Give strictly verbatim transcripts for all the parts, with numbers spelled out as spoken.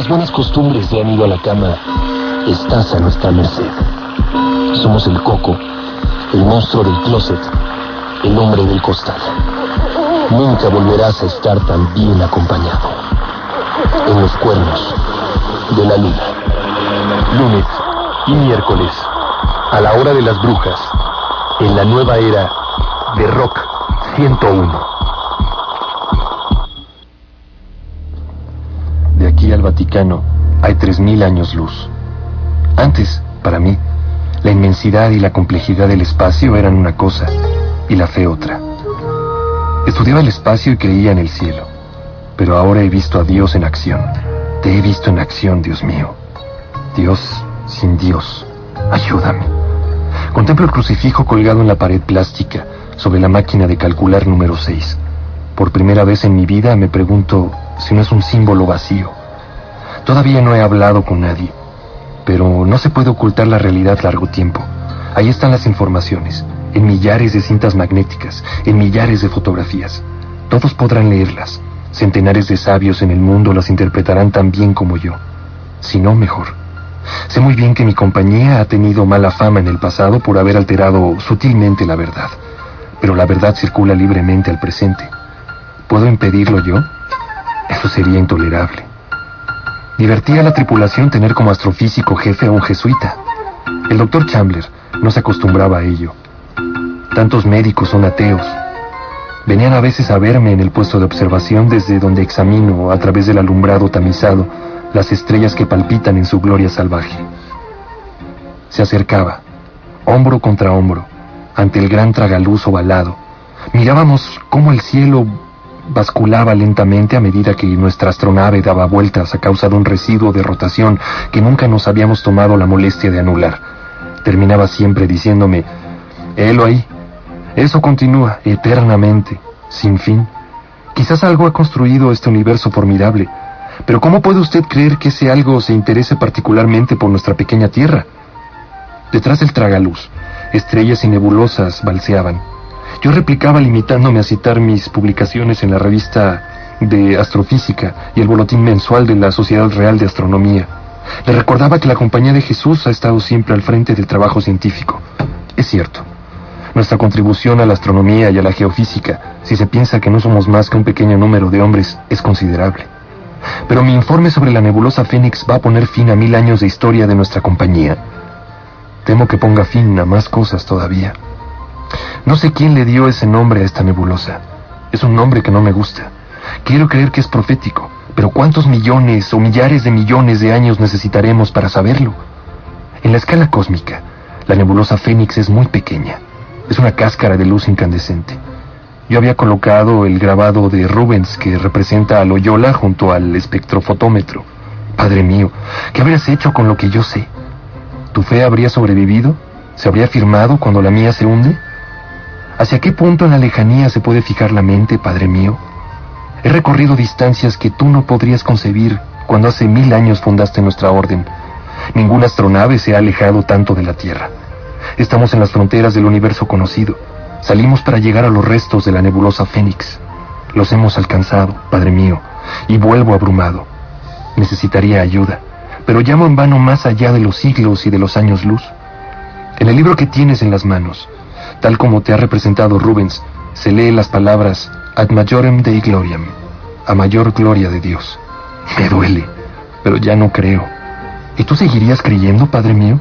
las buenas costumbres de han ido a la cama, estás a nuestra merced. Somos el coco, el monstruo del closet, el hombre del costal. Nunca volverás a estar tan bien acompañado. En los cuernos de la luna. Lunes y miércoles, a la hora de las brujas, en la nueva era de Rock ciento uno. De aquí al Vaticano hay tres mil años luz. Antes, para mí, la inmensidad y la complejidad del espacio eran una cosa y la fe otra. Estudiaba el espacio y creía en el cielo, pero ahora he visto a Dios en acción. Te he visto en acción, Dios mío. Dios sin Dios, ayúdame. Contemplo el crucifijo colgado en la pared plástica sobre la máquina de calcular número seis. Por primera vez en mi vida me pregunto si no es un símbolo vacío. Todavía no he hablado con nadie, pero no se puede ocultar la realidad largo tiempo. Ahí están las informaciones, en millares de cintas magnéticas, en millares de fotografías. Todos podrán leerlas. Centenares de sabios en el mundo las interpretarán tan bien como yo. Si no, mejor. Sé muy bien que mi compañía ha tenido mala fama en el pasado por haber alterado sutilmente la verdad. Pero la verdad circula libremente al presente. ¿Puedo impedirlo yo? Eso sería intolerable. Divertía a la tripulación tener como astrofísico jefe a un jesuita. El doctor Chandler no se acostumbraba a ello. Tantos médicos son ateos. Venían a veces a verme en el puesto de observación desde donde examino, a través del alumbrado tamizado, las estrellas que palpitan en su gloria salvaje. Se acercaba, hombro contra hombro, ante el gran tragaluz ovalado. Mirábamos cómo el cielo basculaba lentamente a medida que nuestra astronave daba vueltas a causa de un residuo de rotación que nunca nos habíamos tomado la molestia de anular. Terminaba siempre diciéndome: «Helo ahí. Eso continúa eternamente, sin fin. Quizás algo ha construido este universo formidable, pero ¿cómo puede usted creer que ese algo se interese particularmente por nuestra pequeña Tierra?» Detrás del tragaluz, estrellas y nebulosas balseaban. Yo replicaba limitándome a citar mis publicaciones en la revista de Astrofísica y el boletín mensual de la Sociedad Real de Astronomía. Le recordaba que la Compañía de Jesús ha estado siempre al frente del trabajo científico. Es cierto. Nuestra contribución a la astronomía y a la geofísica, si se piensa que no somos más que un pequeño número de hombres, es considerable. Pero mi informe sobre la nebulosa Fénix va a poner fin a mil años de historia de nuestra compañía. Temo que ponga fin a más cosas todavía. No sé quién le dio ese nombre a esta nebulosa. Es un nombre que no me gusta. Quiero creer que es profético, pero ¿cuántos millones o millares de millones de años necesitaremos para saberlo? En la escala cósmica, la nebulosa Fénix es muy pequeña. Es una cáscara de luz incandescente. Yo había colocado el grabado de Rubens que representa a Loyola junto al espectrofotómetro. Padre mío, ¿qué habrías hecho con lo que yo sé? ¿Tu fe habría sobrevivido? ¿Se habría firmado cuando la mía se hunde? ¿Hacia qué punto en la lejanía se puede fijar la mente, Padre mío? He recorrido distancias que tú no podrías concebir cuando hace mil años fundaste nuestra orden. Ninguna astronave se ha alejado tanto de la Tierra. Estamos en las fronteras del universo conocido. Salimos para llegar a los restos de la nebulosa Fénix. Los hemos alcanzado, Padre mío, y vuelvo abrumado. Necesitaría ayuda, pero llamo en vano más allá de los siglos y de los años luz. En el libro que tienes en las manos, tal como te ha representado Rubens, se lee las palabras Ad majorem Dei gloriam, a mayor gloria de Dios. Me duele, pero ya no creo. ¿Y tú seguirías creyendo, Padre mío?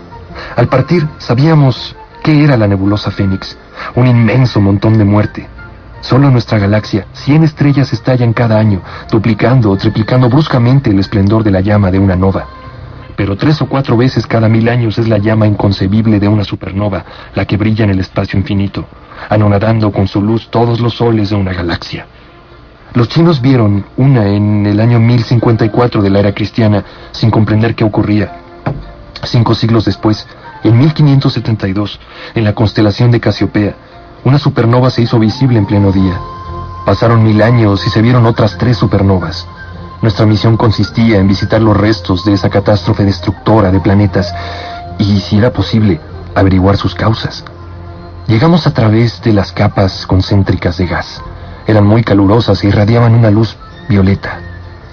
Al partir, sabíamos qué era la nebulosa Fénix, un inmenso montón de muerte. Solo en nuestra galaxia, cien estrellas estallan cada año, duplicando o triplicando bruscamente el esplendor de la llama de una nova. Pero tres o cuatro veces cada mil años es la llama inconcebible de una supernova, la que brilla en el espacio infinito, anonadando con su luz todos los soles de una galaxia. Los chinos vieron una en el año mil cincuenta y cuatro de la era cristiana, sin comprender qué ocurría. Cinco siglos después, en mil quinientos setenta y dos, en la constelación de Casiopea, una supernova se hizo visible en pleno día. Pasaron mil años y se vieron otras tres supernovas. Nuestra misión consistía en visitar los restos de esa catástrofe destructora de planetas y, si era posible, averiguar sus causas. Llegamos a través de las capas concéntricas de gas. Eran muy calurosas e irradiaban una luz violeta.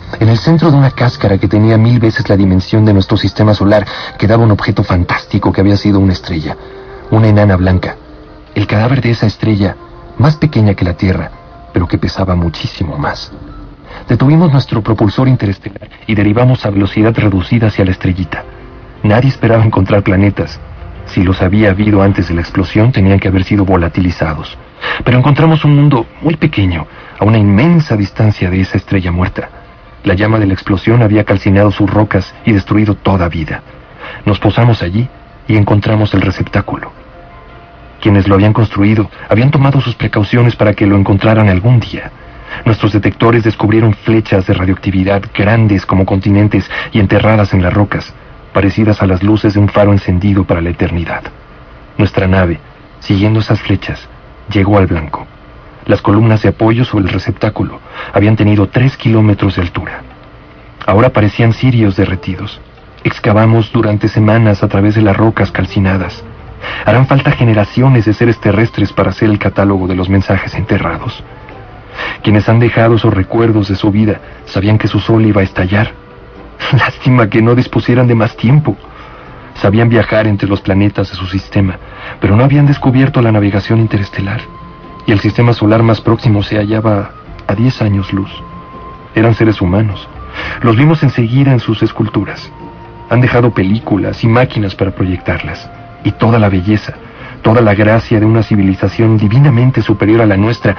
En el centro de una cáscara que tenía mil veces la dimensión de nuestro sistema solar, quedaba un objeto fantástico que había sido una estrella, una enana blanca. El cadáver de esa estrella, más pequeña que la Tierra, pero que pesaba muchísimo más. Detuvimos nuestro propulsor interestelar y derivamos a velocidad reducida hacia la estrellita. Nadie esperaba encontrar planetas. Si los había habido antes de la explosión, tenían que haber sido volatilizados. Pero encontramos un mundo muy pequeño, a una inmensa distancia de esa estrella muerta. La llama de la explosión había calcinado sus rocas y destruido toda vida. Nos posamos allí y encontramos el receptáculo. Quienes lo habían construido habían tomado sus precauciones para que lo encontraran algún día. Nuestros detectores descubrieron flechas de radioactividad grandes como continentes y enterradas en las rocas, parecidas a las luces de un faro encendido para la eternidad. Nuestra nave, siguiendo esas flechas, llegó al blanco. Las columnas de apoyo sobre el receptáculo habían tenido tres kilómetros de altura. Ahora parecían cirios derretidos. Excavamos durante semanas a través de las rocas calcinadas. Harán falta generaciones de seres terrestres para hacer el catálogo de los mensajes enterrados. Quienes han dejado esos recuerdos de su vida sabían que su sol iba a estallar. Lástima que no dispusieran de más tiempo. Sabían viajar entre los planetas de su sistema, pero no habían descubierto la navegación interestelar. Y el sistema solar más próximo se hallaba a diez años luz. Eran seres humanos. Los vimos enseguida en sus esculturas. Han dejado películas y máquinas para proyectarlas. Y toda la belleza, toda la gracia de una civilización divinamente superior a la nuestra,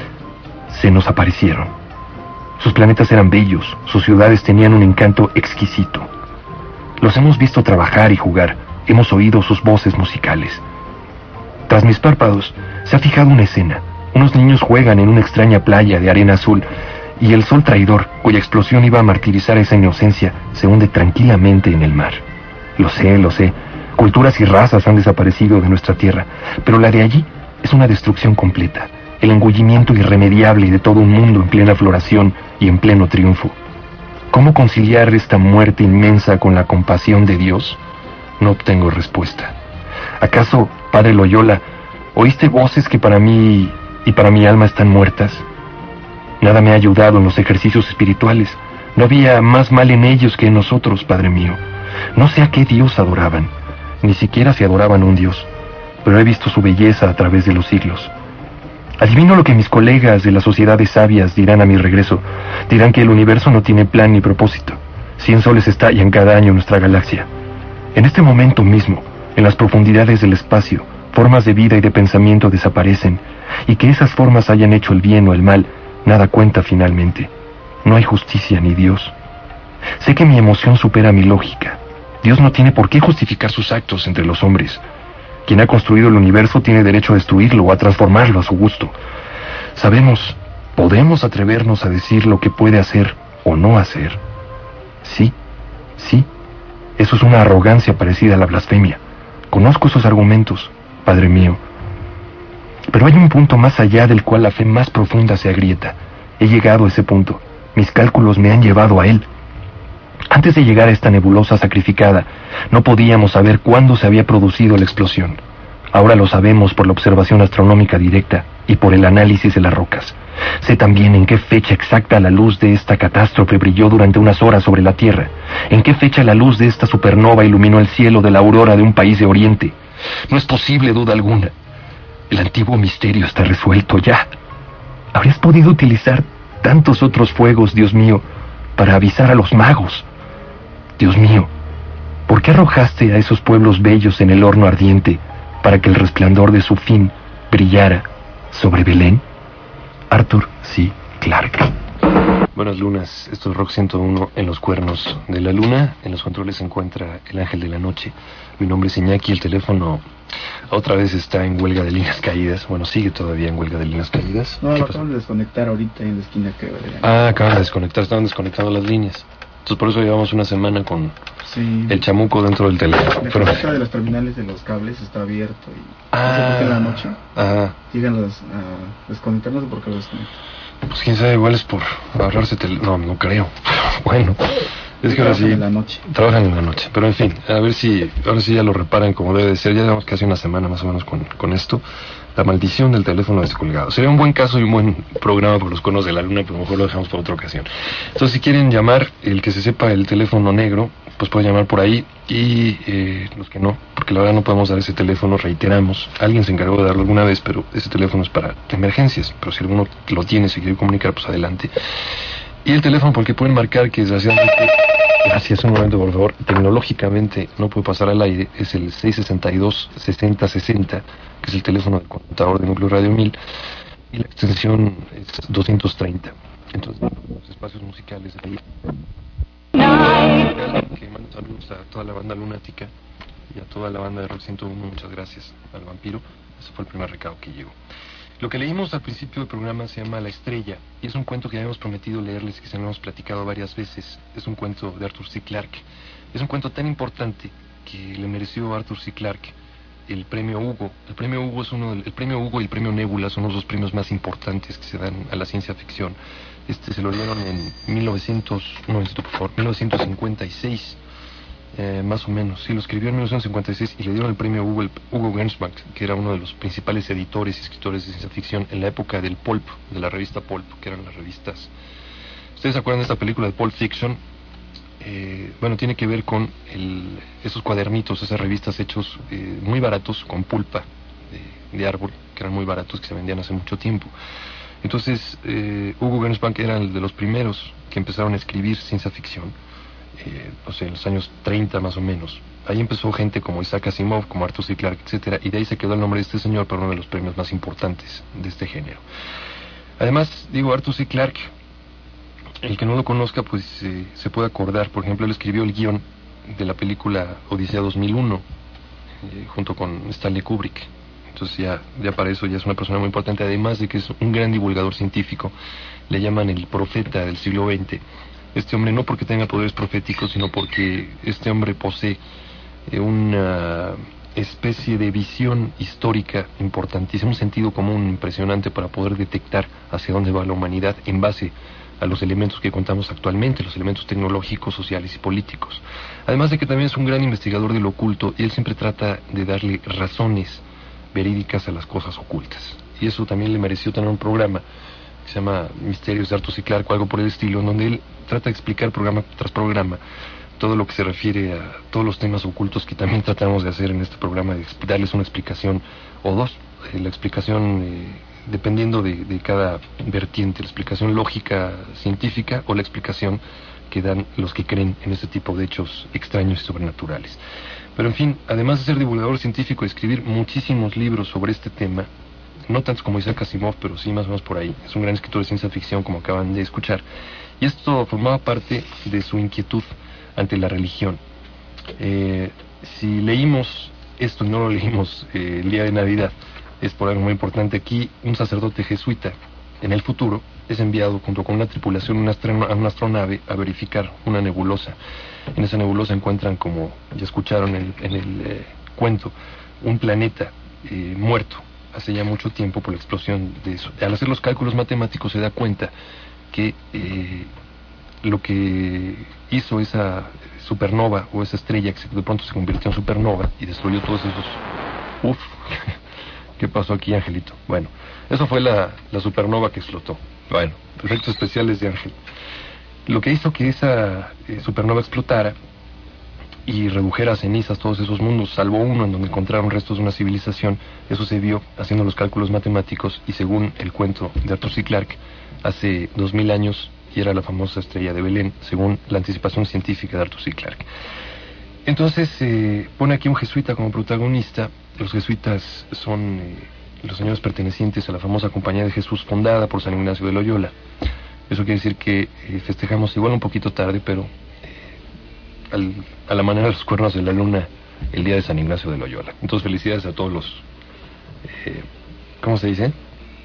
se nos aparecieron. Sus planetas eran bellos, sus ciudades tenían un encanto exquisito. Los hemos visto trabajar y jugar, hemos oído sus voces musicales. Tras mis párpados, se ha fijado una escena. Unos niños juegan en una extraña playa de arena azul, y el sol traidor, cuya explosión iba a martirizar esa inocencia, se hunde tranquilamente en el mar. Lo sé, lo sé. Culturas y razas han desaparecido de nuestra tierra, pero la de allí es una destrucción completa, el engullimiento irremediable de todo un mundo en plena floración y en pleno triunfo. ¿Cómo conciliar esta muerte inmensa con la compasión de Dios? No obtengo respuesta. ¿Acaso, Padre Loyola, oíste voces que para mí y para mi alma están muertas? Nada me ha ayudado en los ejercicios espirituales. No había más mal en ellos que en nosotros, Padre mío. No sé a qué Dios adoraban. Ni siquiera se adoraban un Dios, pero he visto su belleza a través de los siglos. Adivino lo que mis colegas de las sociedades sabias dirán a mi regreso. Dirán que el universo no tiene plan ni propósito. Cien soles estallan cada año en nuestra galaxia. En este momento mismo, en las profundidades del espacio, formas de vida y de pensamiento desaparecen, y que esas formas hayan hecho el bien o el mal, nada cuenta finalmente. No hay justicia ni Dios. Sé que mi emoción supera mi lógica. Dios no tiene por qué justificar sus actos entre los hombres. Quien ha construido el universo tiene derecho a destruirlo o a transformarlo a su gusto. Sabemos, podemos atrevernos a decir lo que puede hacer o no hacer. Sí, sí, eso es una arrogancia parecida a la blasfemia. Conozco esos argumentos, Padre mío. Pero hay un punto más allá del cual la fe más profunda se agrieta. He llegado a ese punto. Mis cálculos me han llevado a él. Antes de llegar a esta nebulosa sacrificada, no podíamos saber cuándo se había producido la explosión. Ahora lo sabemos por la observación astronómica directa y por el análisis de las rocas. Sé también en qué fecha exacta la luz de esta catástrofe brilló durante unas horas sobre la Tierra, en qué fecha la luz de esta supernova iluminó el cielo de la aurora de un país de Oriente. No es posible duda alguna. El antiguo misterio está resuelto ya. Habrías podido utilizar tantos otros fuegos, Dios mío, para avisar a los magos. Dios mío, ¿por qué arrojaste a esos pueblos bellos en el horno ardiente para que el resplandor de su fin brillara sobre Belén? Arthur C. Clarke. Buenas lunas, esto es Rock ciento uno en los cuernos de la luna. En los controles se encuentra el ángel de la noche. Mi nombre es Iñaki, el teléfono otra vez está en huelga de líneas caídas. Bueno, sigue todavía en huelga de líneas caídas. No, lo acaban de desconectar ahorita en la esquina, creo. Ah, acaban de desconectar, estaban desconectando las líneas. Entonces por eso llevamos una semana con sí. el chamuco dentro del teléfono. La Pero... de las terminales de los cables está abierto y ah, en la noche ah. llegan los, a desconectar, no sé por qué lo desconectan. Pues quién sabe, igual es por ahorrarse tel... No, no creo. Bueno, Es que ahora Trabajan sí, en la noche. trabajan en la noche, pero en fin, a ver si ahora sí ya lo reparan como debe de ser. Ya llevamos casi una semana más o menos con, con esto. La maldición del teléfono descolgado. Sería un buen caso y un buen programa por los conos de la luna, pero mejor lo dejamos para otra ocasión. Entonces, si quieren llamar, el que se sepa el teléfono negro, pues puede llamar por ahí, y eh, los que no, porque la verdad no podemos dar ese teléfono, reiteramos. Alguien se encargó de darlo alguna vez, pero ese teléfono es para emergencias. Pero si alguno lo tiene, se quiere comunicar, pues adelante. Y el teléfono por el que pueden marcar, que desgraciadamente, gracias, un momento por favor, tecnológicamente no puede pasar al aire, es el seis sesenta y dos sesenta sesenta, que es el teléfono del conmutador de Núcleo Radio mil, y la extensión es doscientos treinta. Entonces, los espacios musicales de ahí. Que mando saludos a toda la banda lunática y a toda la banda de Rock ciento uno, muchas gracias al vampiro. Ese fue el primer recado que llegó. Lo que leímos al principio del programa se llama La Estrella, y es un cuento que habíamos prometido leerles, que se lo hemos platicado varias veces. Es un cuento de Arthur C. Clarke. Es un cuento tan importante que le mereció a Arthur C. Clarke el premio Hugo. El premio Hugo es uno del, el premio Hugo y el premio Nebula son los dos premios más importantes que se dan a la ciencia ficción. Este se lo dieron en mil novecientos, no, esto, por favor, mil novecientos cincuenta y seis. Eh, más o menos, sí, lo escribió en mil novecientos cincuenta y seis y le dieron el premio Hugo, el, Hugo Gernsback, que era uno de los principales editores y escritores de ciencia ficción en la época del Pulp, de la revista Pulp, que eran las revistas. ¿Ustedes se acuerdan de esta película de Pulp Fiction? Eh, bueno, tiene que ver con el, esos cuadernitos, esas revistas hechos eh, muy baratos, con pulpa de, de árbol, que eran muy baratos, que se vendían hace mucho tiempo. Entonces, eh, Hugo Gernsback era el de los primeros que empezaron a escribir ciencia ficción. Eh, no sé, en los años treinta más o menos. Ahí empezó gente como Isaac Asimov, como Arthur C. Clarke, etcétera, y de ahí se quedó el nombre de este señor para uno de los premios más importantes de este género. Además, digo, Arthur C. Clarke, el que no lo conozca, pues eh, se puede acordar, por ejemplo, él escribió el guión de la película Odisea dos mil uno, eh, junto con Stanley Kubrick. Entonces ya, ya para eso ya es una persona muy importante, además de que es un gran divulgador científico. Le llaman el profeta del siglo veinte. Este hombre no porque tenga poderes proféticos, sino porque este hombre posee eh, una especie de visión histórica importantísima, un sentido común impresionante para poder detectar hacia dónde va la humanidad en base a los elementos que contamos actualmente, los elementos tecnológicos, sociales y políticos. Además de que también es un gran investigador de lo oculto, y él siempre trata de darle razones verídicas a las cosas ocultas. Y eso también le mereció tener un programa que se llama Misterios de Arthur C. Clarke o algo por el estilo, en donde él trata de explicar programa tras programa todo lo que se refiere a todos los temas ocultos que también tratamos de hacer en este programa, de darles una explicación o dos. Eh, la explicación, eh, dependiendo de, de cada vertiente, la explicación lógica, científica, o la explicación que dan los que creen en este tipo de hechos extraños y sobrenaturales. Pero en fin, además de ser divulgador científico y escribir muchísimos libros sobre este tema, no tantos como Isaac Asimov, pero sí más o menos por ahí. Es un gran escritor de ciencia ficción, como acaban de escuchar. Y esto formaba parte de su inquietud ante la religión. Eh, si leímos esto y no lo leímos eh, el día de Navidad, es por algo muy importante. Aquí un sacerdote jesuita, en el futuro, es enviado junto con una tripulación una astro- a una astronave a verificar una nebulosa. En esa nebulosa encuentran, como ya escucharon en, en el eh, cuento, un planeta eh, muerto hace ya mucho tiempo por la explosión de eso. Al hacer los cálculos matemáticos se da cuenta que eh, lo que hizo esa supernova o esa estrella que de pronto se convirtió en supernova y destruyó todos esos... Uf, ¿qué pasó aquí, Angelito? Bueno, eso fue la, la supernova que explotó. Bueno, efectos especiales de Ángel. Lo que hizo que esa eh, supernova explotara y redujera a cenizas todos esos mundos, salvo uno en donde encontraron restos de una civilización. Eso se vio haciendo los cálculos matemáticos, y según el cuento de Arthur C. Clarke, hace dos mil años, y era la famosa estrella de Belén, según la anticipación científica de Arthur C. Clarke. Entonces se eh, pone aquí un jesuita como protagonista. Los jesuitas son eh, los señores pertenecientes a la famosa Compañía de Jesús, fundada por San Ignacio de Loyola. Eso quiere decir que eh, festejamos igual un poquito tarde, pero Al, a la manera de los cuernos de la luna, el día de San Ignacio de Loyola. Entonces, felicidades a todos los, eh, ¿cómo se dice?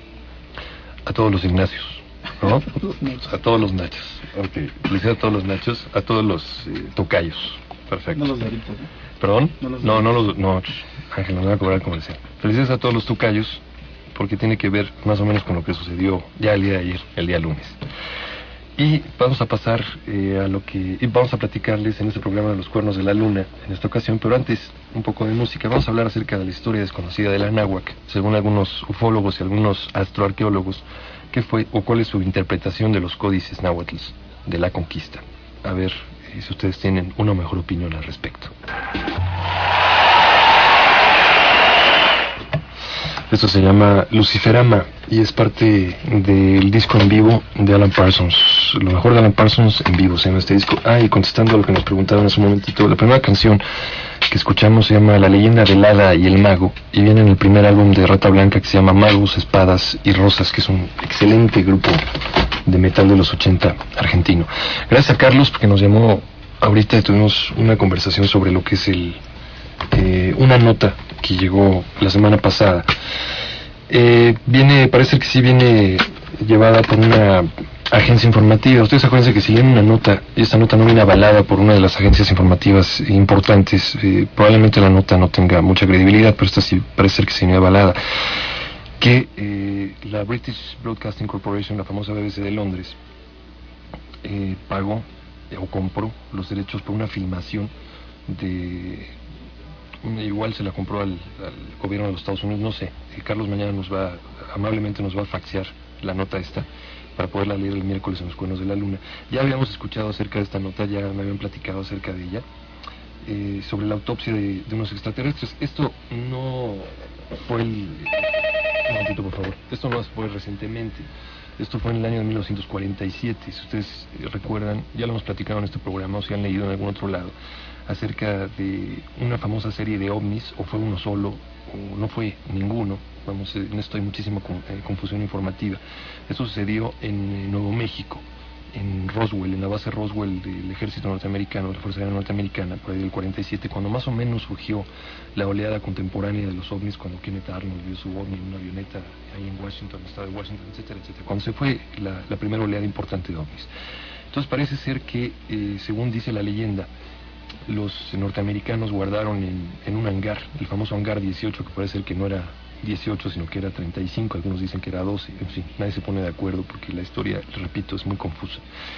A todos los Ignacios, ¿no? A todos los Nachos. Ok, felicidades a todos los Nachos, a todos los eh, tocayos. Perfecto. No los doritos, ¿no? ¿Perdón? No, los no, no los... No, Ángel, nos van a cobrar comercial. Felicidades a todos los tocayos, porque tiene que ver más o menos con lo que sucedió ya el día de ayer, el día lunes. Y vamos a pasar eh, a lo que... Y vamos a platicarles en este programa de los cuernos de la luna, en esta ocasión, pero antes un poco de música. Vamos a hablar acerca de la historia desconocida de la náhuatl, según algunos ufólogos y algunos astroarqueólogos, qué fue o cuál es su interpretación de los códices náhuatl de la conquista. A ver eh, si ustedes tienen una mejor opinión al respecto. Esto se llama Luciferama y es parte del disco en vivo de Alan Parsons. Lo mejor de Alan Parsons en vivo se llama este disco. Ah, y contestando a lo que nos preguntaron hace un momentito, la primera canción que escuchamos se llama La leyenda del hada y el mago y viene en el primer álbum de Rata Blanca que se llama Magos, Espadas y Rosas, que es un excelente grupo de metal de los ochenta argentino. Gracias a Carlos porque nos llamó ahorita, tuvimos una conversación sobre lo que es el eh, una nota que llegó la semana pasada. Eh, viene, parece que sí viene llevada por una agencia informativa. Ustedes acuérdense que si leen una nota y esta nota no viene avalada por una de las agencias informativas importantes, eh, probablemente la nota no tenga mucha credibilidad, pero esta sí parece ser que sí viene avalada. Que eh, la British Broadcasting Corporation, la famosa B B C de Londres, eh, pagó eh, o compró los derechos por una filmación de... Igual se la compró al, al gobierno de los Estados Unidos, no sé. Eh, Carlos mañana nos va, amablemente nos va a faxear la nota esta para poderla leer el miércoles en los Cuernos de la Luna. Ya habíamos escuchado acerca de esta nota, ya me habían platicado acerca de ella, eh, sobre la autopsia de, de unos extraterrestres. Esto no fue el... Un momentito, por favor. Esto no fue recientemente. Esto fue en el año de mil novecientos cuarenta y siete. Si ustedes recuerdan, ya lo hemos platicado en este programa o si han leído en algún otro lado, acerca de una famosa serie de ovnis, o fue uno solo, o no fue ninguno. Vamos, en esto hay muchísima eh, confusión informativa. Eso sucedió en eh, Nuevo México, en Roswell, en la base Roswell del ejército norteamericano, de la Fuerza Aérea Norteamericana, por ahí del cuarenta y siete, cuando más o menos surgió la oleada contemporánea de los ovnis, cuando Kenneth Arnold vio su ovni en una avioneta ahí en Washington, en el estado de Washington, etcétera, etcétera, cuando se fue la, la primera oleada importante de ovnis. Entonces parece ser que, eh, según dice la leyenda, los norteamericanos guardaron en, en un hangar, el famoso hangar dieciocho, que parece ser que no era dieciocho, sino que era treinta y cinco, algunos dicen que era doce, en fin, nadie se pone de acuerdo porque la historia, repito, es muy confusa.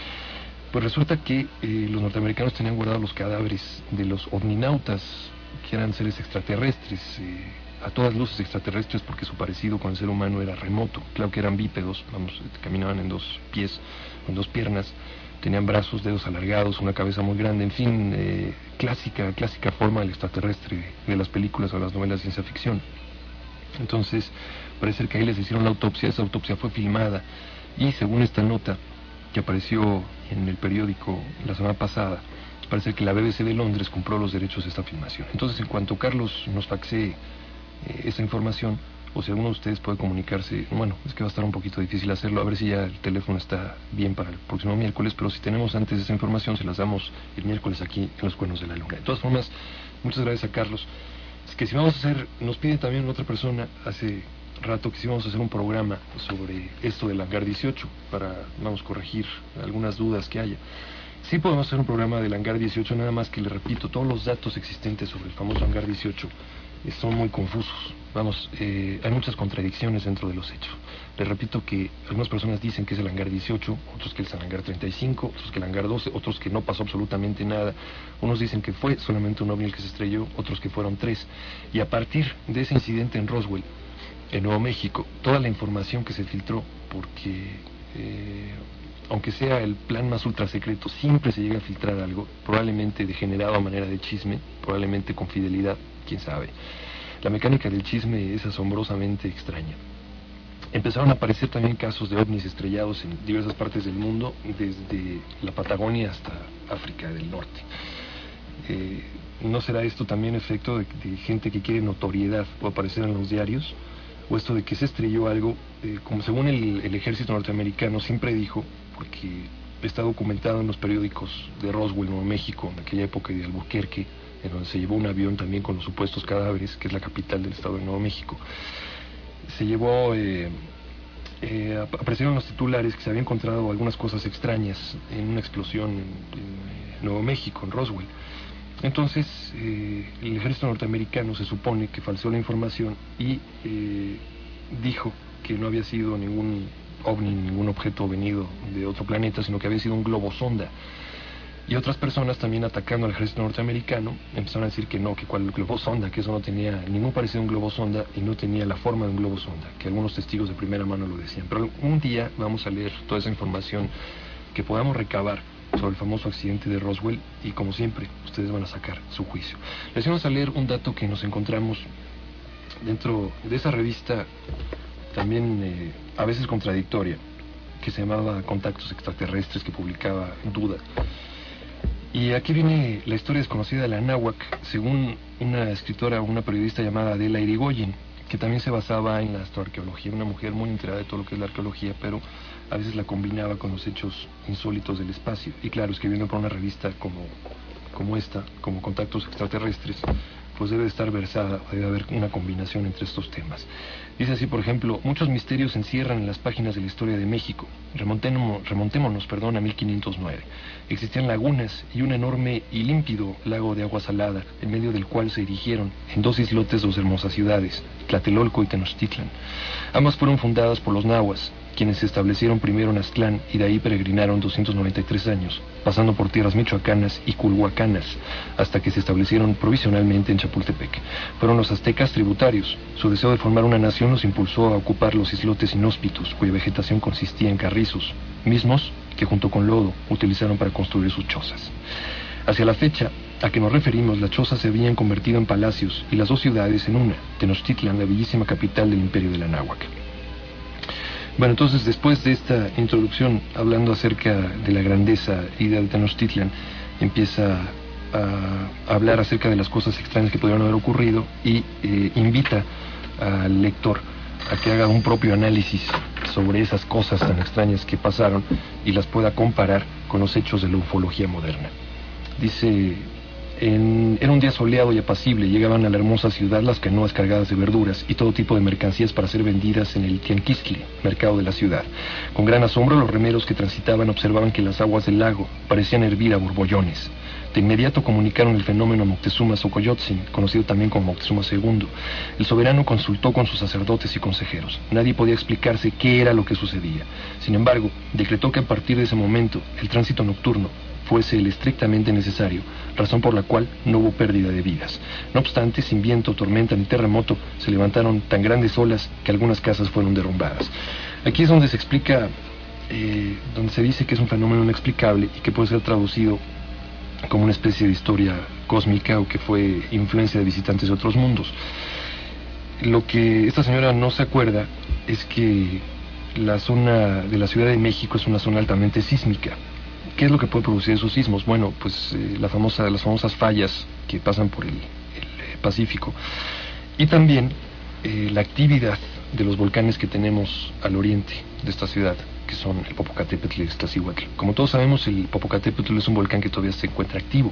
Pues resulta que eh, los norteamericanos tenían guardados los cadáveres de los ovninautas, que eran seres extraterrestres, eh, a todas luces extraterrestres porque su parecido con el ser humano era remoto. Claro que eran bípedos, vamos, caminaban en dos pies, en dos piernas, tenían brazos, dedos alargados, una cabeza muy grande, en fin, eh, clásica, clásica forma del extraterrestre de las películas o las novelas de ciencia ficción. Entonces, parece que ahí les hicieron la autopsia, esa autopsia fue filmada, y según esta nota que apareció en el periódico la semana pasada, parece que la B B C de Londres compró los derechos de esta filmación. Entonces, en cuanto Carlos nos faxee eh, esa información, o si alguno de ustedes puede comunicarse, bueno, es que va a estar un poquito difícil hacerlo, a ver si ya el teléfono está bien para el próximo miércoles, pero si tenemos antes esa información, se las damos el miércoles aquí en los Cuernos de la Luna. De todas formas, muchas gracias a Carlos. Es que si vamos a hacer, nos pide también otra persona hace rato que si vamos a hacer un programa sobre esto del hangar dieciocho, para, vamos, corregir algunas dudas que haya. Sí podemos hacer un programa del hangar dieciocho, nada más que le repito, todos los datos existentes sobre el famoso hangar dieciocho son muy confusos. Vamos, eh, hay muchas contradicciones dentro de los hechos. Les repito que algunas personas dicen que es el hangar dieciocho, otros que es el hangar treinta y cinco, otros que el hangar doce, otros que no pasó absolutamente nada. Unos dicen que fue solamente un ovni el que se estrelló, otros que fueron tres. Y a partir de ese incidente en Roswell, en Nuevo México, toda la información que se filtró, porque eh, aunque sea el plan más ultra secreto, siempre se llega a filtrar algo, probablemente degenerado a manera de chisme, probablemente con fidelidad, quién sabe. La mecánica del chisme es asombrosamente extraña. Empezaron a aparecer también casos de ovnis estrellados en diversas partes del mundo, desde la Patagonia hasta África del Norte. Eh, ¿No será esto también efecto de, de gente que quiere notoriedad o aparecer en los diarios? ¿O esto de que se estrelló algo, eh, como según el, el ejército norteamericano siempre dijo, porque está documentado en los periódicos de Roswell, Nuevo México, en aquella época de Albuquerque, en donde se llevó un avión también con los supuestos cadáveres, que es la capital del estado de Nuevo México. Se llevó, eh, eh, aparecieron los titulares que se había encontrado algunas cosas extrañas en una explosión en, en Nuevo México, en Roswell. Entonces, eh, el ejército norteamericano se supone que falseó la información y eh, dijo que no había sido ningún ovni, ningún objeto venido de otro planeta, sino que había sido un globo sonda. Y otras personas también atacando al ejército norteamericano empezaron a decir que no, que cuál globo sonda, que eso no tenía ningún parecido a un globo sonda y no tenía la forma de un globo sonda, que algunos testigos de primera mano lo decían. Pero un día vamos a leer toda esa información que podamos recabar sobre el famoso accidente de Roswell y, como siempre, ustedes van a sacar su juicio. Les vamos a leer un dato que nos encontramos dentro de esa revista, también eh, a veces contradictoria, que se llamaba Contactos Extraterrestres, que publicaba Duda. Y aquí viene la historia desconocida de la Anáhuac, según una escritora, una periodista llamada Adela Irigoyen, que también se basaba en la astroarqueología, una mujer muy enterada de todo lo que es la arqueología, pero a veces la combinaba con los hechos insólitos del espacio. Y claro, escribiendo para una revista como, como esta, como Contactos Extraterrestres, pues debe de estar versada, debe haber una combinación entre estos temas. Dice así, por ejemplo: muchos misterios se encierran en las páginas de la historia de México. Remontémonos, remontémonos perdón, a mil quinientos nueve. Existían lagunas y un enorme y límpido lago de agua salada, en medio del cual se erigieron en dos islotes dos hermosas ciudades, Tlatelolco y Tenochtitlan. Ambas fueron fundadas por los nahuas, quienes se establecieron primero en Aztlán y de ahí peregrinaron doscientos noventa y tres años, pasando por tierras michoacanas y culhuacanas, hasta que se establecieron provisionalmente en Chapultepec. Fueron los aztecas tributarios. Su deseo de formar una nación los impulsó a ocupar los islotes inhóspitos, cuya vegetación consistía en carrizos, mismos que junto con lodo utilizaron para construir sus chozas. Hacia la fecha a que nos referimos, las chozas se habían convertido en palacios y las dos ciudades en una, Tenochtitlan, la bellísima capital del imperio de la Anáhuac. Bueno, entonces, después de esta introducción, hablando acerca de la grandeza y de Tenochtitlan, empieza a hablar acerca de las cosas extrañas que pudieron haber ocurrido y eh, invita al lector a que haga un propio análisis sobre esas cosas tan extrañas que pasaron y las pueda comparar con los hechos de la ufología moderna. Dice: En, era un día soleado y apacible. Llegaban a la hermosa ciudad las canoas cargadas de verduras y todo tipo de mercancías para ser vendidas en el Tianquistli, mercado de la ciudad. Con gran asombro, los remeros que transitaban observaban que las aguas del lago parecían hervir a borbollones. De inmediato comunicaron el fenómeno a Moctezuma Xocoyotzin, conocido también como Moctezuma segundo. El soberano consultó con sus sacerdotes y consejeros. Nadie podía explicarse qué era lo que sucedía. Sin embargo, decretó que a partir de ese momento el tránsito nocturno fuese el estrictamente necesario, razón por la cual no hubo pérdida de vidas. No obstante, sin viento, tormenta ni terremoto, se levantaron tan grandes olas que algunas casas fueron derrumbadas. Aquí es donde se explica, eh, donde se dice que es un fenómeno inexplicable y que puede ser traducido como una especie de historia cósmica o que fue influencia de visitantes de otros mundos. Lo que esta señora no se acuerda es que la zona de la Ciudad de México es una zona altamente sísmica. ¿Qué es lo que puede producir esos sismos? Bueno, pues eh, la famosa, las famosas fallas que pasan por el, el eh, Pacífico. Y también eh, la actividad de los volcanes que tenemos al oriente de esta ciudad, que son el Popocatépetl y el Iztaccíhuatl. Como todos sabemos, el Popocatépetl es un volcán que todavía se encuentra activo.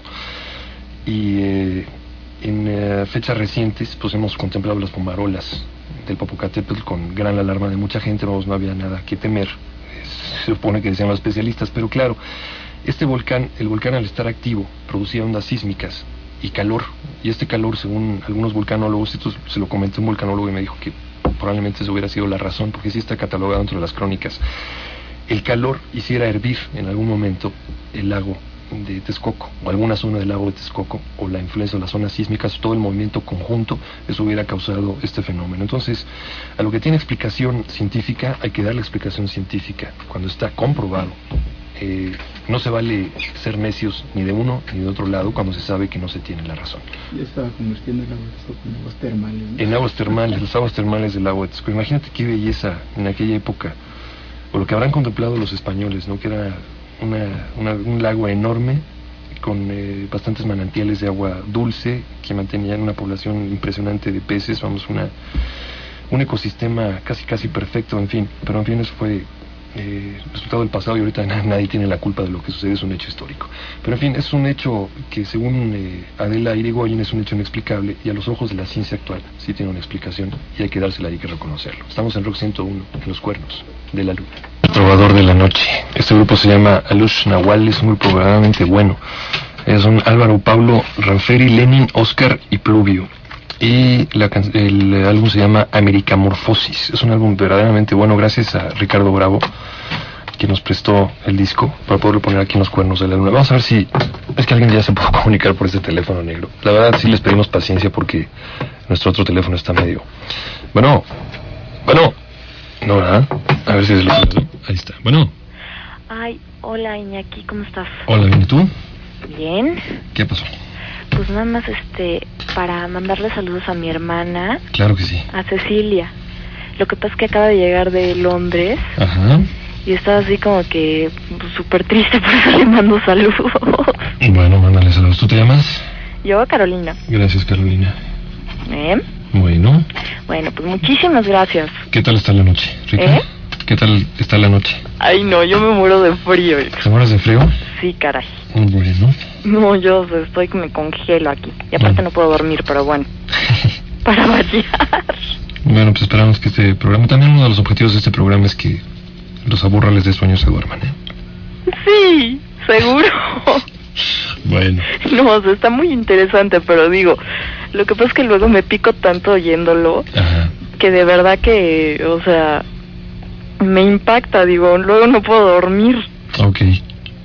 Y eh, en eh, fechas recientes, pues hemos contemplado las fumarolas del Popocatépetl con gran alarma de mucha gente. No, no había nada que temer, se supone que decían los especialistas, pero claro, este volcán, el volcán al estar activo, producía ondas sísmicas y calor, y este calor, según algunos volcanólogos, esto se lo comenté a un volcanólogo y me dijo que probablemente eso hubiera sido la razón, porque sí está catalogado dentro de las crónicas, el calor hiciera hervir en algún momento el lago de Texcoco, o alguna zona del lago de Texcoco, o la influencia de las zonas sísmicas, todo el movimiento conjunto, eso hubiera causado este fenómeno. Entonces, a lo que tiene explicación científica, hay que darle explicación científica, cuando está comprobado. Eh, no se vale ser necios ni de uno ni de otro lado cuando se sabe que no se tiene la razón. Ya estaba convirtiendo el agua de Texcoco en aguas termales, ¿no? En aguas termales, las aguas termales del lago de Texcoco. Imagínate qué belleza en aquella época, o lo que habrán contemplado los españoles, ¿no? Que era Una, una, un lago enorme con eh, bastantes manantiales de agua dulce que mantenían una población impresionante de peces, vamos, una, un ecosistema casi casi perfecto, en fin, pero en fin, eso fue eh, resultado del pasado y ahorita nadie tiene la culpa de lo que sucede, es un hecho histórico. Pero en fin, es un hecho que según eh, Adela Irigoyen es un hecho inexplicable y a los ojos de la ciencia actual sí tiene una explicación y hay que dársela y hay que reconocerlo. Estamos en Rock ciento uno, en los cuernos de la luna. Trovador de la noche. Este grupo se llama Alush Nahual, es un grupo verdaderamente bueno. Ellos son Álvaro, Pablo, Ranferi, Lenin, Oscar y Pluvio. y la can- el álbum se llama Americamorfosis. Es un álbum verdaderamente bueno, gracias a Ricardo Bravo, que nos prestó el disco para poderlo poner aquí en los cuernos de la luna. Vamos a ver si es que alguien ya se pudo comunicar por este teléfono negro. La verdad sí les pedimos paciencia porque nuestro otro teléfono está medio... Bueno, bueno, no, ¿verdad? A ver si es lo que... Ahí está, bueno. Ay, hola Iñaki, ¿cómo estás? Hola, ¿bien y tú? Bien. ¿Qué pasó? Pues nada más este, para mandarle saludos a mi hermana. Claro que sí. A Cecilia. Lo que pasa es que acaba de llegar de Londres. Ajá. Y estaba así como que pues, súper triste, por eso le mando saludos. Bueno, mándale saludos. ¿Tú te llamas? Yo, Carolina. Gracias, Carolina. ¿Eh? Bueno. Bueno, pues muchísimas gracias. ¿Qué tal está la noche, Rita? ¿Eh? ¿Qué tal está la noche? Ay, no, yo me muero de frío. ¿Te mueres de frío? Sí, caray. Bueno. No, yo estoy que me congelo aquí. Y aparte Bueno. no puedo dormir, pero bueno. Para variar. Bueno, pues esperamos que este programa... También uno de los objetivos de este programa es que los aburra, les dé sueño, se duerman, ¿eh? Sí, seguro. Bueno. No, o sea, está muy interesante, pero digo, lo que pasa es que luego me pico tanto oyéndolo, Ajá. que de verdad que, o sea, me impacta, digo, luego no puedo dormir. Ok. Pues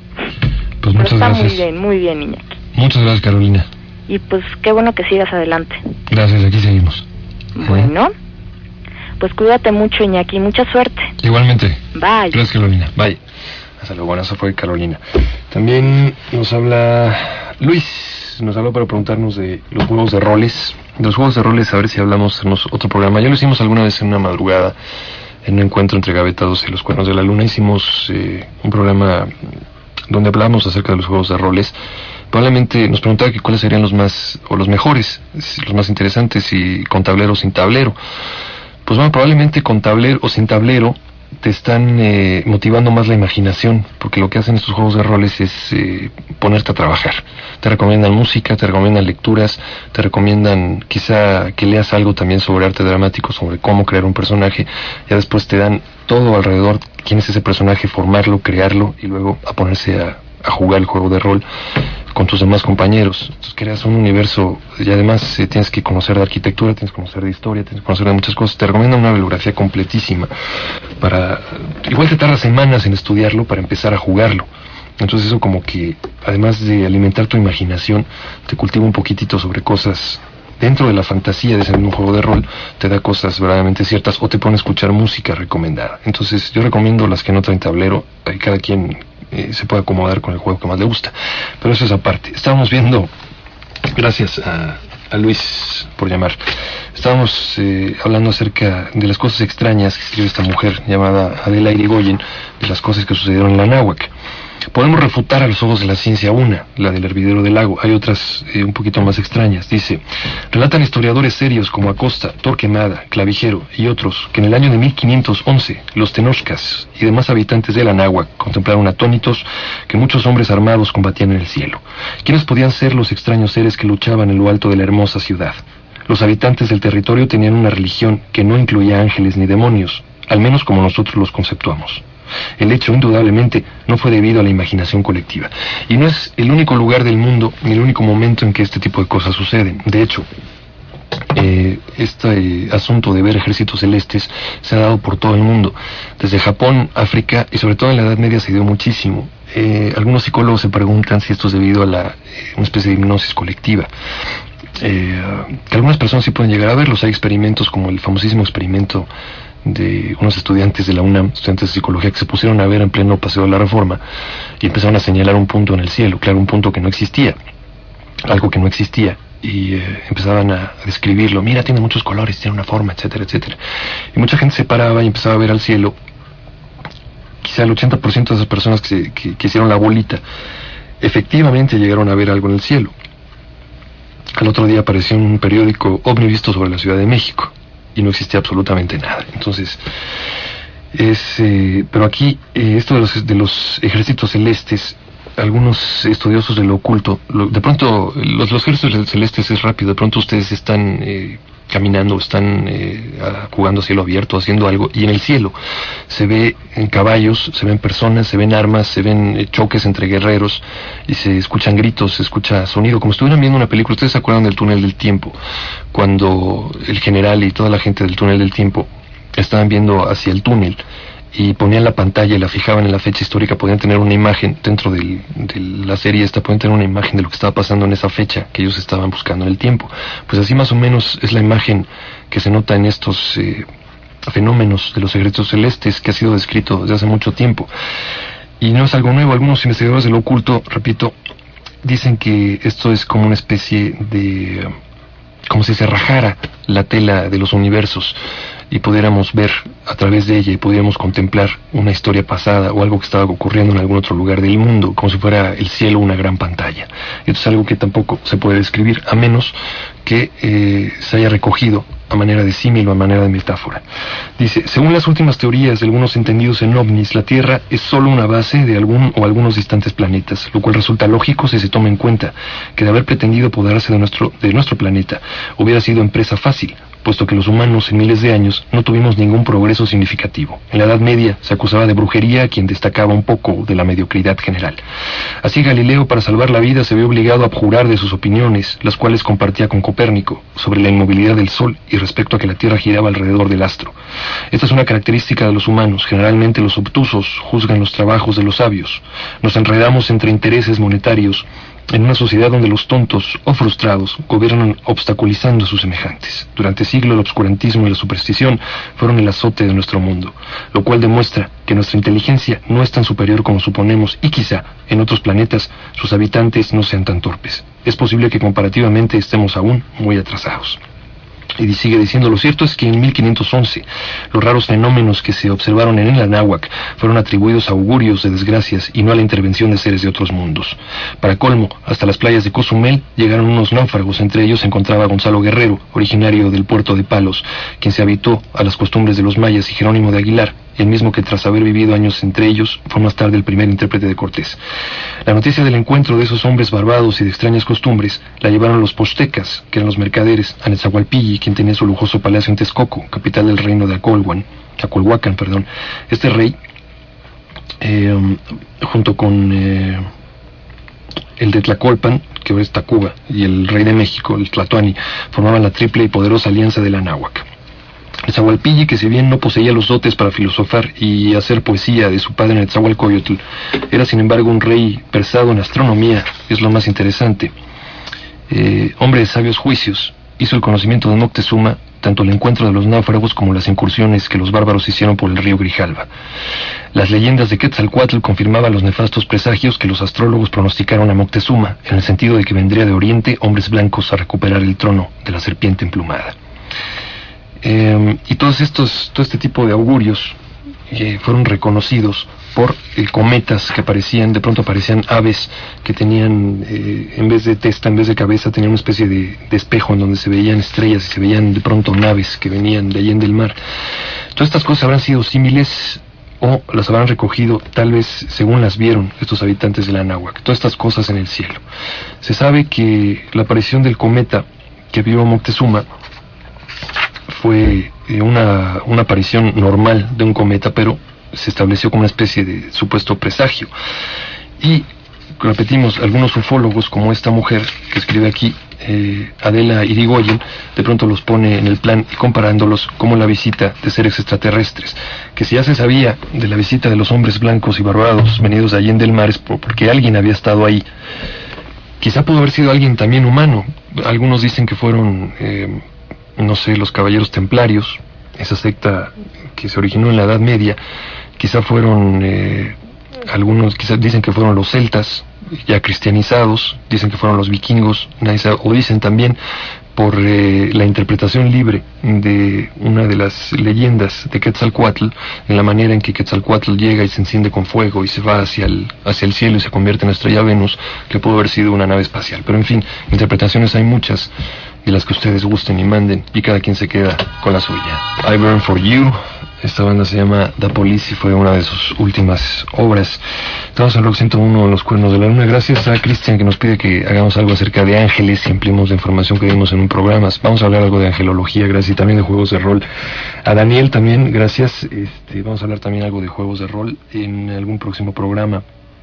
Pero muchas está gracias. muy bien, muy bien, Iñaki. Muchas gracias, Carolina. Y pues qué bueno que sigas adelante. Gracias, aquí seguimos. Bueno, pues cuídate mucho, Iñaki, mucha suerte. Igualmente. Bye. Gracias, Carolina. Bye. Hasta luego. Bueno, eso fue Carolina. También nos habla Luis. Nos habló para preguntarnos de los juegos de roles. De los juegos de roles, a ver si hablamos en otro programa. Ya lo hicimos alguna vez en una madrugada, en un encuentro entre Gaveta dos y los Cuernos de la Luna. Hicimos eh, un programa donde hablamos acerca de los juegos de roles. Probablemente nos preguntaba que cuáles serían los más, o los mejores, los más interesantes, y con tablero o sin tablero. Pues bueno, probablemente con tablero o sin tablero te están eh, motivando más la imaginación, porque lo que hacen estos juegos de roles es eh, ponerte a trabajar. Te recomiendan música, te recomiendan lecturas, te recomiendan quizá que leas algo también sobre arte dramático, sobre cómo crear un personaje. Ya después te dan todo alrededor, quién es ese personaje, formarlo, crearlo y luego a ponerse a, a jugar el juego de rol con tus demás compañeros. Entonces creas un universo y además eh, tienes que conocer de arquitectura, tienes que conocer de historia, tienes que conocer de muchas cosas. Te recomiendo una bibliografía completísima para... Igual te tardas semanas en estudiarlo para empezar a jugarlo. Entonces eso como que, además de alimentar tu imaginación, te cultiva un poquitito sobre cosas dentro de la fantasía de ese mismo juego de rol, te da cosas verdaderamente ciertas, o te pone a escuchar música recomendada. Entonces yo recomiendo las que no traen tablero, eh, cada quien eh, se puede acomodar con el juego que más le gusta. Pero eso es aparte. Estábamos viendo, gracias a, a Luis por llamar, estábamos eh, hablando acerca de las cosas extrañas que escribió esta mujer llamada Adela Irigoyen, de las cosas que sucedieron en la náhuac. Podemos refutar a los ojos de la ciencia una, la del hervidero del lago. Hay otras eh, un poquito más extrañas. Dice, relatan historiadores serios como Acosta, Torquemada, Clavijero y otros que en el año de mil quinientos once los tenochcas y demás habitantes de la náhuac contemplaron atónitos que muchos hombres armados combatían en el cielo. ¿Quiénes podían ser los extraños seres que luchaban en lo alto de la hermosa ciudad? Los habitantes del territorio tenían una religión que no incluía ángeles ni demonios, al menos como nosotros los conceptuamos. El hecho, indudablemente, no fue debido a la imaginación colectiva. Y no es el único lugar del mundo, ni el único momento en que este tipo de cosas suceden. De hecho, eh, este eh, asunto de ver ejércitos celestes se ha dado por todo el mundo. Desde Japón, África, y sobre todo en la Edad Media se dio muchísimo. Eh, algunos psicólogos se preguntan si esto es debido a la, eh, una especie de hipnosis colectiva. Eh, que algunas personas sí pueden llegar a verlos. Hay experimentos como el famosísimo experimento de unos estudiantes de la UNAM, estudiantes de psicología, que se pusieron a ver en pleno Paseo de la Reforma y empezaron a señalar un punto en el cielo, claro, un punto que no existía, algo que no existía, y eh, empezaban a describirlo. Mira, tiene muchos colores, tiene una forma, etcétera, etcétera. Y mucha gente se paraba y empezaba a ver al cielo. Quizá el ochenta por ciento de esas personas que, se, que, que hicieron la bolita efectivamente llegaron a ver algo en el cielo. Al otro día apareció en un periódico ovni visto sobre la Ciudad de México y no existía absolutamente nada. Entonces, es, eh, pero aquí, eh, esto de los, de los ejércitos celestes, algunos estudiosos de lo oculto, lo, de pronto, los, los ejércitos celestes es rápido, de pronto ustedes están eh, caminando, están eh, jugando a cielo abierto, haciendo algo, y en el cielo se ve en caballos, se ven personas, se ven armas, se ven eh, choques entre guerreros, y se escuchan gritos, se escucha sonido, como si estuvieran viendo una película. ¿Ustedes se acuerdan del túnel del tiempo? Cuando el general y toda la gente del túnel del tiempo estaban viendo hacia el túnel, y ponían la pantalla y la fijaban en la fecha histórica, podían tener una imagen dentro del, de la serie esta, podían tener una imagen de lo que estaba pasando en esa fecha que ellos estaban buscando en el tiempo. Pues así más o menos es la imagen que se nota en estos eh, fenómenos de los secretos celestes, que ha sido descrito desde hace mucho tiempo. Y no es algo nuevo. Algunos investigadores de lo oculto, repito, dicen que esto es como una especie de, como si se rajara la tela de los universos y pudiéramos ver a través de ella y pudiéramos contemplar una historia pasada o algo que estaba ocurriendo en algún otro lugar del mundo, como si fuera el cielo una gran pantalla. Esto es algo que tampoco se puede describir, a menos que eh, se haya recogido a manera de símil o a manera de metáfora. Dice, según las últimas teorías de algunos entendidos en ovnis, la Tierra es solo una base de algún o algunos distantes planetas, lo cual resulta lógico si se toma en cuenta que de haber pretendido apoderarse de nuestro, de nuestro planeta hubiera sido empresa fácil, puesto que los humanos en miles de años no tuvimos ningún progreso significativo. En la Edad Media se acusaba de brujería a quien destacaba un poco de la mediocridad general. Así Galileo, para salvar la vida, se vio obligado a abjurar de sus opiniones, las cuales compartía con Copérnico, sobre la inmovilidad del Sol y respecto a que la Tierra giraba alrededor del astro. Esta es una característica de los humanos. Generalmente los obtusos juzgan los trabajos de los sabios. Nos enredamos entre intereses monetarios en una sociedad donde los tontos o frustrados gobiernan obstaculizando a sus semejantes. Durante siglos el obscurantismo y la superstición fueron el azote de nuestro mundo, lo cual demuestra que nuestra inteligencia no es tan superior como suponemos y quizá en otros planetas sus habitantes no sean tan torpes. Es posible que comparativamente estemos aún muy atrasados. Y sigue diciendo, lo cierto es que en mil quinientos once los raros fenómenos que se observaron en el Anáhuac fueron atribuidos a augurios de desgracias y no a la intervención de seres de otros mundos. Para colmo, hasta las playas de Cozumel llegaron unos náufragos. Entre ellos se encontraba Gonzalo Guerrero, originario del puerto de Palos, quien se habituó a las costumbres de los mayas, y Jerónimo de Aguilar, el mismo que tras haber vivido años entre ellos fue más tarde el primer intérprete de Cortés. La noticia del encuentro de esos hombres barbados y de extrañas costumbres la llevaron los postecas, que eran los mercaderes, a Netzahualpilli, quien tenía su lujoso palacio en Texcoco, capital del reino de Acolhuan, Acolhuacan, perdón. Este rey, eh, junto con eh, el de Tlacolpan, que ahora es Tacuba, y el rey de México, el Tlatoani, formaban la triple y poderosa alianza del Anáhuac. Netzahualpilli, que si bien no poseía los dotes para filosofar y hacer poesía de su padre Netzahualcoyotl, era sin embargo un rey versado en astronomía, es lo más interesante. Eh, hombre de sabios juicios, hizo el conocimiento de Moctezuma tanto el encuentro de los náufragos como las incursiones que los bárbaros hicieron por el río Grijalva. Las leyendas de Quetzalcóatl confirmaban los nefastos presagios que los astrólogos pronosticaron a Moctezuma, en el sentido de que vendría de Oriente hombres blancos a recuperar el trono de la serpiente emplumada. Eh, y todos estos, todo este tipo de augurios eh, fueron reconocidos por eh, cometas que aparecían, de pronto aparecían aves que tenían, eh, en vez de testa, en vez de cabeza, tenían una especie de, de espejo en donde se veían estrellas y se veían de pronto naves que venían de allá en del mar. Todas estas cosas habrán sido símiles o las habrán recogido tal vez según las vieron estos habitantes del Anáhuac, todas estas cosas en el cielo. Se sabe que la aparición del cometa que vio Moctezuma fue una, una aparición normal de un cometa, pero se estableció como una especie de supuesto presagio. Y, repetimos, algunos ufólogos, como esta mujer que escribe aquí, eh, Adela Irigoyen, de pronto los pone en el plan y comparándolos como la visita de seres extraterrestres, que si ya se sabía de la visita de los hombres blancos y barbados venidos de Allende del Mar es porque alguien había estado ahí. Quizá pudo haber sido alguien también humano. Algunos dicen que fueron... Eh, no sé, los caballeros templarios, esa secta que se originó en la Edad Media. Quizá fueron, eh, algunos quizá dicen que fueron los celtas, ya cristianizados, dicen que fueron los vikingos, nadie sabe, o dicen también, por eh, la interpretación libre de una de las leyendas de Quetzalcóatl, en la manera en que Quetzalcóatl llega y se enciende con fuego y se va hacia el, hacia el cielo y se convierte en la estrella Venus, que pudo haber sido una nave espacial. Pero en fin, interpretaciones hay muchas, y las que ustedes gusten y manden, y cada quien se queda con la suya. I Burn For You, Esta banda se llama The Police y fue una de sus últimas obras. Estamos en Rock ciento uno, en los cuernos de la luna. Gracias a Cristian, que nos pide que hagamos algo acerca de ángeles y ampliemos la información que dimos en un programa. Vamos a hablar algo de angelología, gracias, y también de juegos de rol. A Daniel también, gracias. Este, vamos a hablar también algo de juegos de rol en algún próximo programa.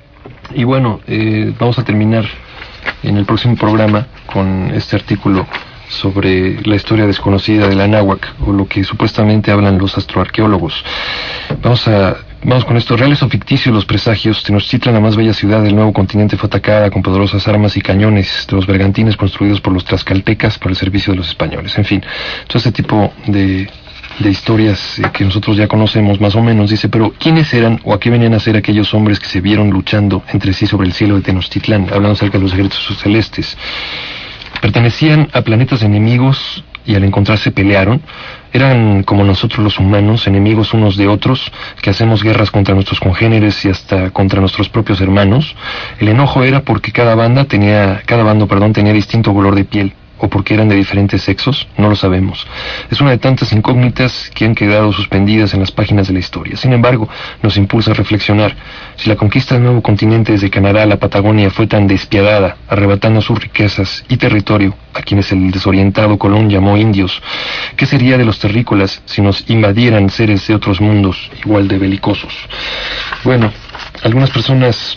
Y bueno, eh, vamos a terminar en el próximo programa con este artículo sobre la historia desconocida del Anáhuac, o lo que supuestamente hablan los astroarqueólogos. Vamos a vamos con esto. Reales o ficticios los presagios. Tenochtitlan, la más bella ciudad del nuevo continente, fue atacada con poderosas armas y cañones de los bergantines construidos por los tlaxcaltecas para el servicio de los españoles. En fin, todo este tipo de de historias eh, que nosotros ya conocemos más o menos. Dice, pero ¿quiénes eran o a qué venían a ser aquellos hombres que se vieron luchando entre sí sobre el cielo de Tenochtitlán? Hablando acerca de los ejércitos celestes. Pertenecían a planetas enemigos y al encontrarse pelearon. Eran como nosotros los humanos, enemigos unos de otros, que hacemos guerras contra nuestros congéneres y hasta contra nuestros propios hermanos. El enojo era porque cada banda tenía, cada bando, perdón, tenía distinto color de piel, o porque eran de diferentes sexos, no lo sabemos. Es una de tantas incógnitas que han quedado suspendidas en las páginas de la historia. Sin embargo, nos impulsa a reflexionar. Si la conquista del nuevo continente desde Canadá a la Patagonia fue tan despiadada, arrebatando sus riquezas y territorio a quienes el desorientado Colón llamó indios, ¿qué sería de los terrícolas si nos invadieran seres de otros mundos igual de belicosos? Bueno, algunas personas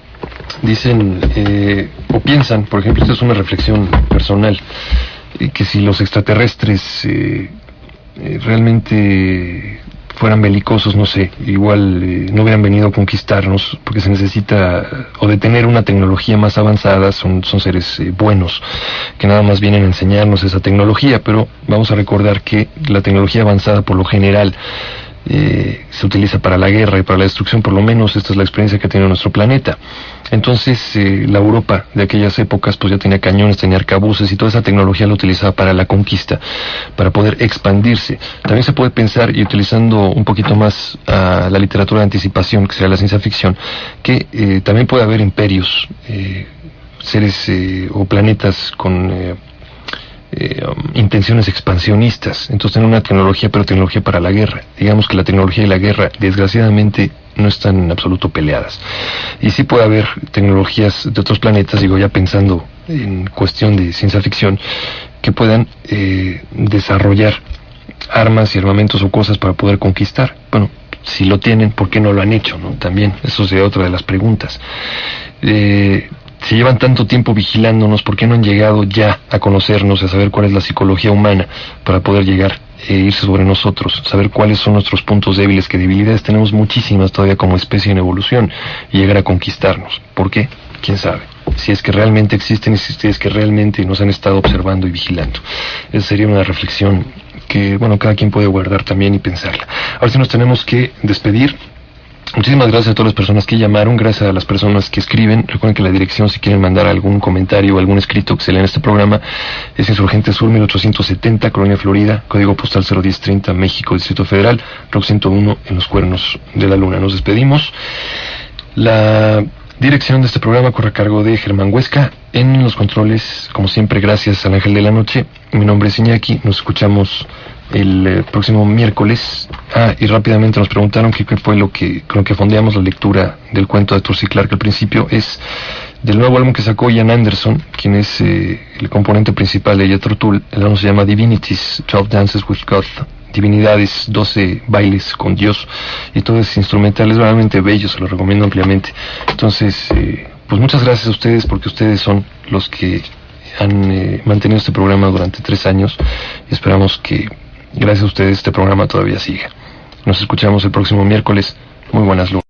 dicen eh, o piensan, por ejemplo, esta es una reflexión personal, eh, que si los extraterrestres eh, eh, realmente fueran belicosos, no sé, igual eh, no hubieran venido a conquistarnos, porque se necesita, o de tener una tecnología más avanzada, son, son seres eh, buenos, que nada más vienen a enseñarnos esa tecnología. Pero vamos a recordar que la tecnología avanzada por lo general Eh, se utiliza para la guerra y para la destrucción. Por lo menos esta es la experiencia que tiene nuestro planeta. Entonces eh, la Europa de aquellas épocas pues ya tenía cañones, tenía arcabuces, y toda esa tecnología la utilizaba para la conquista, para poder expandirse. También se puede pensar, y utilizando un poquito más a la literatura de anticipación, que sería la ciencia ficción, que eh, también puede haber imperios, eh, seres eh, o planetas con eh, Eh, um, intenciones expansionistas. Entonces tienen una tecnología, pero tecnología para la guerra. Digamos que la tecnología y la guerra, desgraciadamente, no están en absoluto peleadas. Y sí puede haber tecnologías de otros planetas, digo, ya pensando en cuestión de ciencia ficción, que puedan eh, desarrollar armas y armamentos o cosas para poder conquistar. Bueno, si lo tienen, ¿por qué no lo han hecho, no? También, eso sería otra de las preguntas. Eh... Si llevan tanto tiempo vigilándonos, ¿por qué no han llegado ya a conocernos, a saber cuál es la psicología humana para poder llegar e irse sobre nosotros, saber cuáles son nuestros puntos débiles? Que debilidades tenemos muchísimas todavía como especie en evolución, y llegar a conquistarnos. ¿Por qué? ¿Quién sabe? Si es que realmente existen y si es que realmente nos han estado observando y vigilando. Esa sería una reflexión que, bueno, cada quien puede guardar también y pensarla. Ahora sí nos tenemos que despedir. Muchísimas gracias a todas las personas que llamaron, gracias a las personas que escriben. Recuerden que la dirección, si quieren mandar algún comentario o algún escrito que se lea en este programa, es Insurgente Sur mil ochocientos setenta, Colonia Florida, código postal cero diez treinta, México, Distrito Federal, Rock ciento uno, en los cuernos de la luna. Nos despedimos. La dirección de este programa corre a cargo de Germán Huesca. En los controles, como siempre, gracias al Ángel de la Noche. Mi nombre es Iñaki. Nos escuchamos el eh, próximo miércoles. Ah, y rápidamente nos preguntaron qué fue lo que, con lo que fondeamos la lectura del cuento de Arthur C. Clarke al principio. Es del nuevo álbum que sacó Ian Anderson, quien es eh, el componente principal de Jethro Tull. El álbum se llama Divinities, twelve Dances with God. Divinidades, doce bailes con Dios. Y todo es instrumental, es realmente bello, se lo recomiendo ampliamente. Entonces, eh, pues muchas gracias a ustedes, porque ustedes son los que han eh, mantenido este programa durante tres años. Y esperamos que, gracias a ustedes, este programa todavía siga. Nos escuchamos el próximo miércoles. Muy buenas lunas.